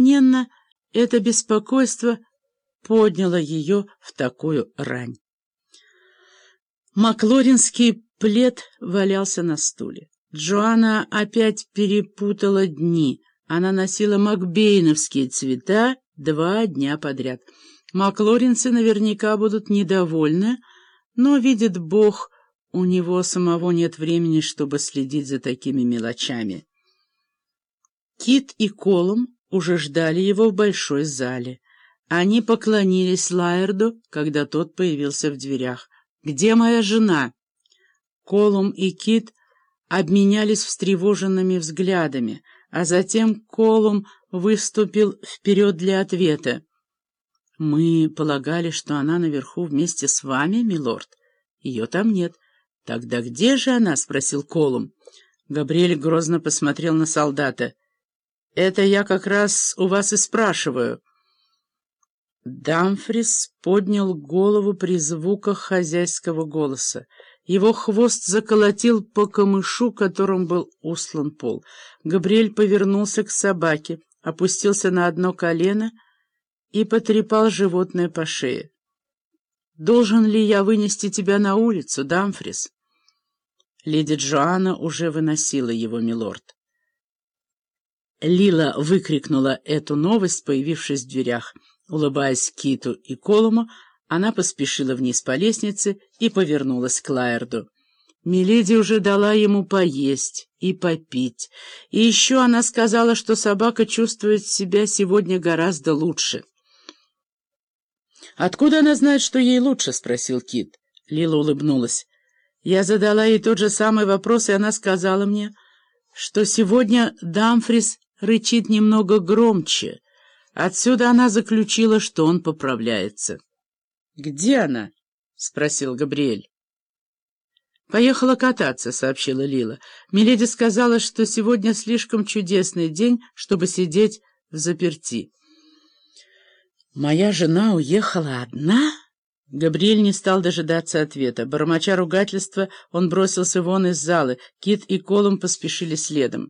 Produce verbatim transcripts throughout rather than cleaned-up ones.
несомненно, это беспокойство подняло ее в такую рань. Маклоринский плед валялся на стуле. Джоанна опять перепутала дни. Она носила макбейновские цвета два дня подряд. Маклоринцы наверняка будут недовольны, но, видит Бог, у него самого нет времени, чтобы следить за такими мелочами. Кит и Колум уже ждали его в большой зале. Они поклонились Лаэрду, когда тот появился в дверях. «Где моя жена?» Колум и Кит обменялись встревоженными взглядами, а затем Колум выступил вперед для ответа. «Мы полагали, что она наверху вместе с вами, милорд. Ее там нет». «Тогда где же она?» — спросил Колум. Габриэль грозно посмотрел на солдата. «Это я как раз у вас и спрашиваю». Дамфрис поднял голову при звуках хозяйского голоса. Его хвост заколотил по камышу, которым был устлан пол. Габриэль повернулся к собаке, опустился на одно колено и потрепал животное по шее. «Должен ли я вынести тебя на улицу, Дамфрис?» Леди Джоанна уже выносила его, милорд. Лила выкрикнула эту новость, появившись в дверях. Улыбаясь Киту и Колуму, она поспешила вниз по лестнице и повернулась к Лаэрду. Миледи уже дала ему поесть и попить, и еще она сказала, что собака чувствует себя сегодня гораздо лучше. «Откуда она знает, что ей лучше?» — спросил Кит. Лила улыбнулась. «Я задала ей тот же самый вопрос, и она сказала мне, что сегодня Дамфрис рычит немного громче. Отсюда она заключила, что он поправляется». «Где она?» — спросил Габриэль. «Поехала кататься», — сообщила Лила. «Миледи сказала, что сегодня слишком чудесный день, чтобы сидеть взаперти». «Моя жена уехала одна?» Габриэль не стал дожидаться ответа. Бормоча ругательства, он бросился вон из залы. Кит и Колум поспешили следом.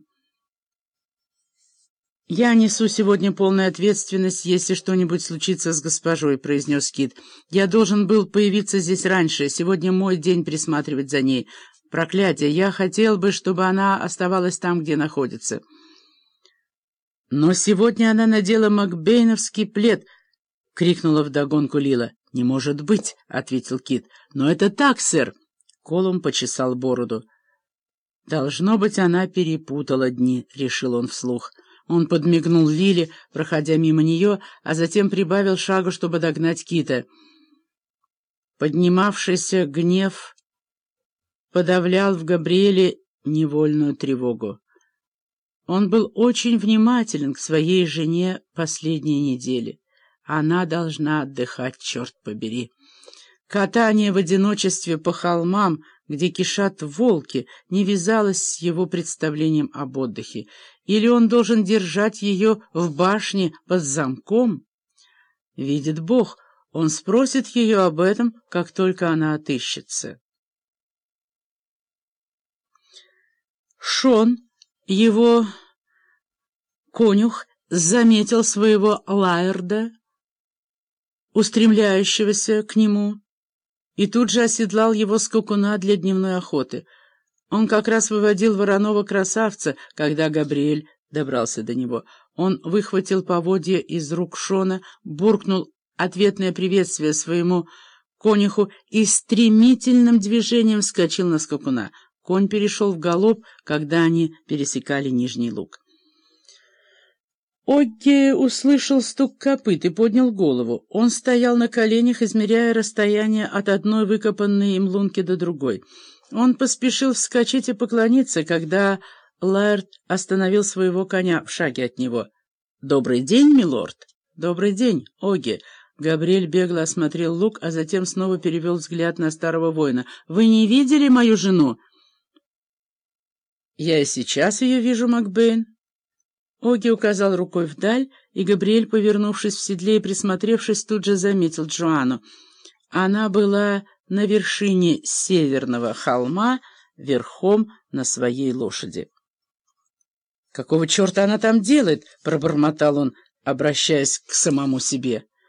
«Я несу сегодня полную ответственность, если что-нибудь случится с госпожой», — произнес Кит. «Я должен был появиться здесь раньше. Сегодня мой день присматривать за ней. Проклятие, я хотел бы, чтобы она оставалась там, где находится». «Но сегодня она надела макбейновский плед», — крикнула вдогонку Лила. «Не может быть», — ответил Кит. «Но это так, сэр». Колум почесал бороду. «Должно быть, она перепутала дни», — решил он вслух. Он подмигнул Лиле, проходя мимо нее, а затем прибавил шагу, чтобы догнать Кита. Поднимавшийся гнев подавлял в Габриэле невольную тревогу. Он был очень внимателен к своей жене последние недели. Она должна отдыхать, черт побери. Катание в одиночестве по холмам, где кишат волки, не вязалось с его представлением об отдыхе. Или он должен держать ее в башне под замком? Видит Бог, он спросит ее об этом, как только она отыщется. Шон, его конюх, заметил своего Лаэрда, устремляющегося к нему, и тут же оседлал его скакуна для дневной охоты. Он как раз выводил вороного красавца, когда Габриэль добрался до него. Он выхватил поводья из рук Шона, буркнул ответное приветствие своему конюху и стремительным движением вскочил на скакуна. Конь перешел в галоп, когда они пересекали Нижний луг. Огги услышал стук копыт и поднял голову. Он стоял на коленях, измеряя расстояние от одной выкопанной им лунки до другой. Он поспешил вскочить и поклониться, когда Лаэрд остановил своего коня в шаге от него. «Добрый день, милорд!» «Добрый день, Огги!» Габриэль бегло осмотрел лук, а затем снова перевел взгляд на старого воина. «Вы не видели мою жену?» «Я и сейчас ее вижу, Макбейн». Огги указал рукой вдаль, и Габриэль, повернувшись в седле и присмотревшись, тут же заметил Джоанну. Она была на вершине северного холма, верхом на своей лошади. «Какого черта она там делает?» — пробормотал он, обращаясь к самому себе.